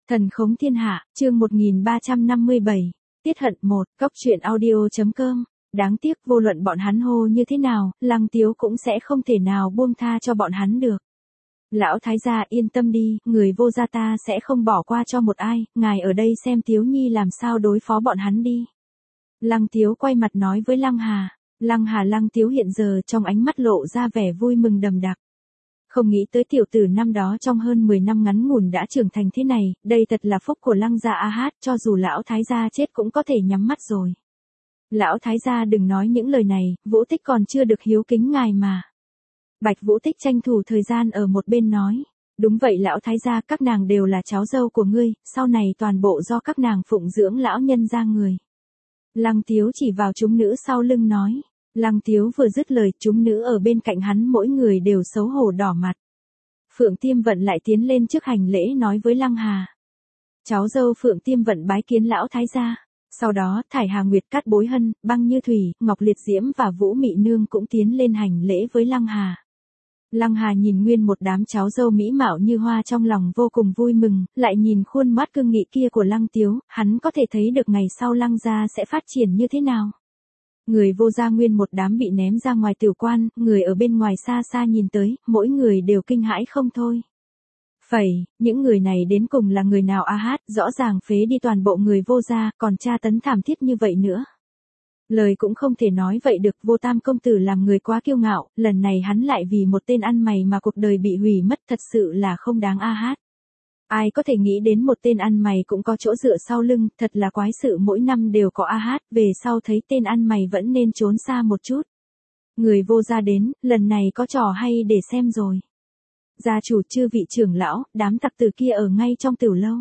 Thần khống thiên hạ, chương 1357, tiết hận 1, cóc truyện audio.com. Đáng tiếc vô luận bọn hắn hô như thế nào, Lăng Tiếu cũng sẽ không thể nào buông tha cho bọn hắn được. Lão thái gia yên tâm đi, người vô gia ta sẽ không bỏ qua cho một ai, ngài ở đây xem Tiếu Nhi làm sao đối phó bọn hắn đi. Lăng Tiếu quay mặt nói với Lăng Hà. Lăng Tiếu hiện giờ trong ánh mắt lộ ra vẻ vui mừng đầm đặc. Không nghĩ tới tiểu tử năm đó trong hơn 10 năm ngắn ngủn đã trưởng thành thế này, đây thật là phúc của Lăng gia a hát, cho dù lão thái gia chết cũng có thể nhắm mắt rồi. Lão thái gia đừng nói những lời này, Vũ Tích còn chưa được hiếu kính ngài mà. Bạch Vũ Tích tranh thủ thời gian ở một bên nói, đúng vậy lão thái gia, các nàng đều là cháu dâu của ngươi, sau này toàn bộ do các nàng phụng dưỡng lão nhân gia người. Lăng Tiếu chỉ vào chúng nữ sau lưng nói. Lăng Tiếu vừa dứt lời, chúng nữ ở bên cạnh hắn mỗi người đều xấu hổ đỏ mặt. Phượng Tiêm Vận lại tiến lên trước hành lễ nói với Lăng Hà. Cháu dâu Phượng Tiêm Vận bái kiến lão thái gia. Sau đó, Thải Hà Nguyệt, Cát Bối Hân, Băng Như Thủy, Ngọc Liệt Diễm và Vũ Mị Nương cũng tiến lên hành lễ với Lăng Hà. Lăng Hà nhìn nguyên một đám cháu dâu mỹ mạo như hoa trong lòng vô cùng vui mừng, lại nhìn khuôn mắt cương nghị kia của Lăng Tiếu, hắn có thể thấy được ngày sau Lăng gia sẽ phát triển như thế nào. Người vô gia nguyên một đám bị ném ra ngoài tiểu quan, người ở bên ngoài xa xa nhìn tới, mỗi người đều kinh hãi không thôi. Những người này đến cùng là người nào a hát, rõ ràng phế đi toàn bộ người vô gia, còn tra tấn thảm thiết như vậy nữa. Lời cũng không thể nói vậy được, Vô Tam công tử làm người quá kiêu ngạo, lần này hắn lại vì một tên ăn mày mà cuộc đời bị hủy mất, thật sự là không đáng a hát. Ai có thể nghĩ đến một tên ăn mày cũng có chỗ dựa sau lưng, thật là quái sự, mỗi năm đều có a hát, về sau thấy tên ăn mày vẫn nên trốn xa một chút. Người vô gia đến, lần này có trò hay để xem rồi. Gia chủ, chư vị trưởng lão, đám tặc tử kia ở ngay trong tửu lâu.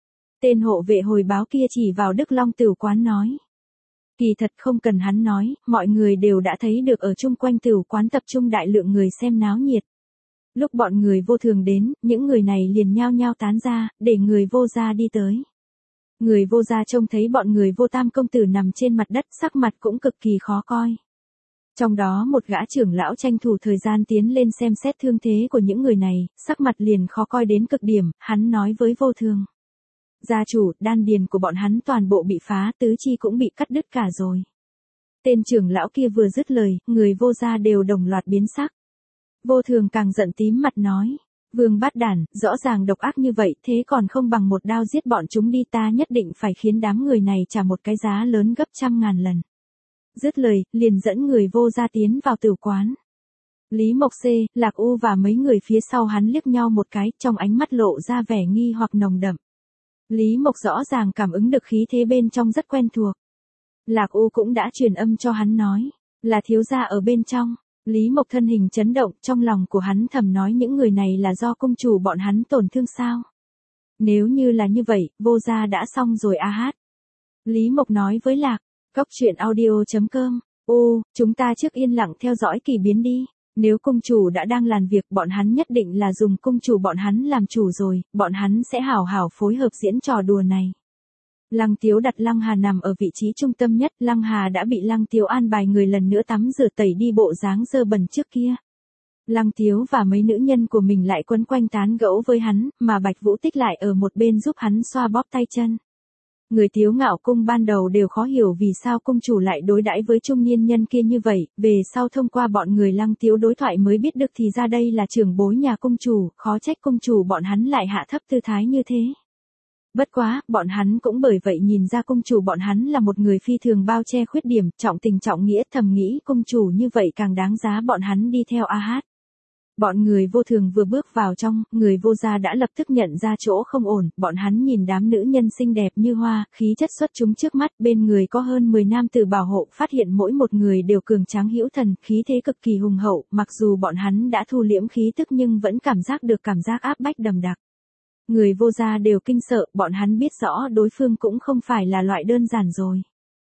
Tên hộ vệ hồi báo kia chỉ vào Đức Long Tửu quán nói. Kỳ thật không cần hắn nói, mọi người đều đã thấy được ở chung quanh tửu quán tập trung đại lượng người xem náo nhiệt. Lúc bọn người vô thường đến, những người này liền nhao nhao tán ra, để người vô gia đi tới. Người vô gia trông thấy bọn người Vô Tam công tử nằm trên mặt đất, sắc mặt cũng cực kỳ khó coi. Trong đó một gã trưởng lão tranh thủ thời gian tiến lên xem xét thương thế của những người này, sắc mặt liền khó coi đến cực điểm, hắn nói với Vô Thường. Gia chủ, đan điền của bọn hắn toàn bộ bị phá, tứ chi cũng bị cắt đứt cả rồi. Tên trưởng lão kia vừa dứt lời, người vô gia đều đồng loạt biến sắc. Vô Thường càng giận tím mặt nói, Vương Bát Đản, rõ ràng độc ác như vậy, thế còn không bằng một đao giết bọn chúng đi, ta nhất định phải khiến đám người này trả một cái giá lớn gấp 100.000 lần. Dứt lời, liền dẫn người vô gia tiến vào tửu quán. Lý Mộc C, Lạc U và mấy người phía sau hắn liếc nhau một cái, trong ánh mắt lộ ra vẻ nghi hoặc nồng đậm. Lý Mộc rõ ràng cảm ứng được khí thế bên trong rất quen thuộc. Lạc U cũng đã truyền âm cho hắn nói, là thiếu gia ở bên trong. Lý Mộc thân hình chấn động, trong lòng của hắn thầm nói những người này là do công chủ bọn hắn tổn thương sao? Nếu như là như vậy, vô gia đã xong rồi a hát. Lý Mộc nói với Lạc, cóc truyện audio.com, chúng ta trước yên lặng theo dõi kỳ biến đi. Nếu công chủ đã đang làm việc, bọn hắn nhất định là dùng công chủ bọn hắn làm chủ rồi, bọn hắn sẽ hảo hảo phối hợp diễn trò đùa này. Lăng Tiếu đặt Lăng Hà nằm ở vị trí trung tâm nhất, Lăng Hà đã bị Lăng Tiếu an bài người lần nữa tắm rửa tẩy đi bộ dáng dơ bẩn trước kia. Lăng Tiếu và mấy nữ nhân của mình lại quấn quanh tán gẫu với hắn, mà Bạch Vũ Tích lại ở một bên giúp hắn xoa bóp tay chân. Người Tiếu Ngạo cung ban đầu đều khó hiểu vì sao cung chủ lại đối đãi với trung niên nhân kia như vậy, về sau thông qua bọn người Lăng Tiếu đối thoại mới biết được thì ra đây là trưởng bối nhà cung chủ, khó trách cung chủ bọn hắn lại hạ thấp tư thái như thế. Bất quá, bọn hắn cũng bởi vậy nhìn ra cung chủ bọn hắn là một người phi thường bao che khuyết điểm, trọng tình trọng nghĩa, thầm nghĩ cung chủ như vậy càng đáng giá bọn hắn đi theo a hát. Bọn người vô thường vừa bước vào trong, người vô gia đã lập tức nhận ra chỗ không ổn, bọn hắn nhìn đám nữ nhân xinh đẹp như hoa, khí chất xuất chúng trước mắt, bên người có hơn 10 nam tử bảo hộ, phát hiện mỗi một người đều cường tráng hữu thần, khí thế cực kỳ hùng hậu, mặc dù bọn hắn đã thu liễm khí tức nhưng vẫn cảm giác được cảm giác áp bách đầm đặc. Người vô gia đều kinh sợ, bọn hắn biết rõ đối phương cũng không phải là loại đơn giản rồi.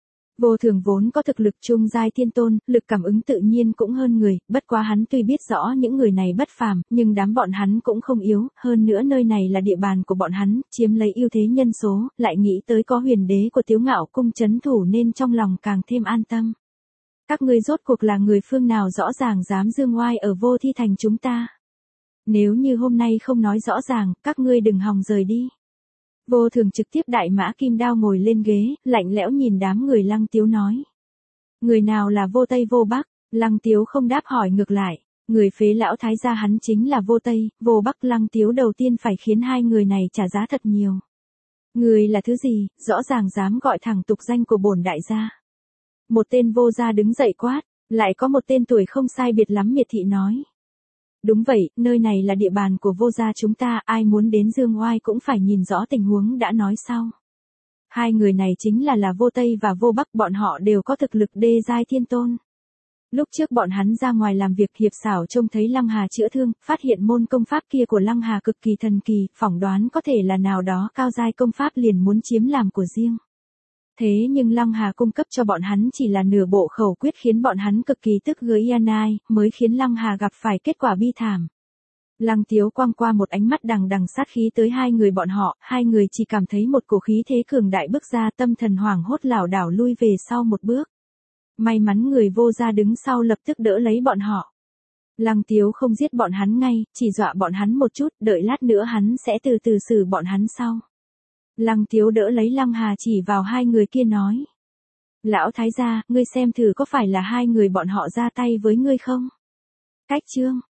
Vô Thường vốn có thực lực trung giai thiên tôn, lực cảm ứng tự nhiên cũng hơn người, bất quá hắn tuy biết rõ những người này bất phàm, nhưng đám bọn hắn cũng không yếu, hơn nữa nơi này là địa bàn của bọn hắn, chiếm lấy ưu thế nhân số, lại nghĩ tới có huyền đế của Tiếu Ngạo cung trấn thủ nên trong lòng càng thêm an tâm. Các ngươi rốt cuộc là người phương nào rõ ràng dám dương oai ở Vô Thi thành chúng ta? Nếu như hôm nay không nói rõ ràng, các ngươi đừng hòng rời đi. Vô Thường trực tiếp đại mã kim đao ngồi lên ghế, lạnh lẽo nhìn đám người Lăng Tiếu nói. Người nào là Vô Tây Vô Bắc? Lăng Tiếu không đáp hỏi ngược lại. Người phế lão thái gia hắn chính là Vô Tây, Vô Bắc. Lăng Tiếu đầu tiên phải khiến hai người này trả giá thật nhiều. Người là thứ gì, rõ ràng dám gọi thẳng tục danh của bổn đại gia. Một tên Vô gia đứng dậy quát, lại có một tên tuổi không sai biệt lắm miệt thị nói. Đúng vậy, nơi này là địa bàn của Vô gia chúng ta, ai muốn đến dương oai cũng phải nhìn rõ tình huống đã nói sau. Hai người này chính là Vô Tây và Vô Bắc, bọn họ đều có thực lực đê giai thiên tôn. Lúc trước bọn hắn ra ngoài làm việc, Hiệp Xảo trông thấy Lăng Hà chữa thương, phát hiện môn công pháp kia của Lăng Hà cực kỳ thần kỳ, phỏng đoán có thể là nào đó cao giai công pháp, liền muốn chiếm làm của riêng. Thế nhưng Lăng Hà cung cấp cho bọn hắn chỉ là nửa bộ khẩu quyết, khiến bọn hắn cực kỳ tức giận, mới khiến Lăng Hà gặp phải kết quả bi thảm. Lăng Tiếu quăng qua một ánh mắt đằng đằng sát khí tới hai người bọn họ, hai người chỉ cảm thấy một cổ khí thế cường đại bước ra, tâm thần hoảng hốt lảo đảo lui về sau một bước. May mắn người Vô gia đứng sau lập tức đỡ lấy bọn họ. Lăng Tiếu không giết bọn hắn ngay, chỉ dọa bọn hắn một chút, đợi lát nữa hắn sẽ từ từ xử bọn hắn sau. Lăng Tiếu đỡ lấy Lăng Hà chỉ vào hai người kia nói. Lão thái gia, ngươi xem thử có phải là hai người bọn họ ra tay với ngươi không? Cách chương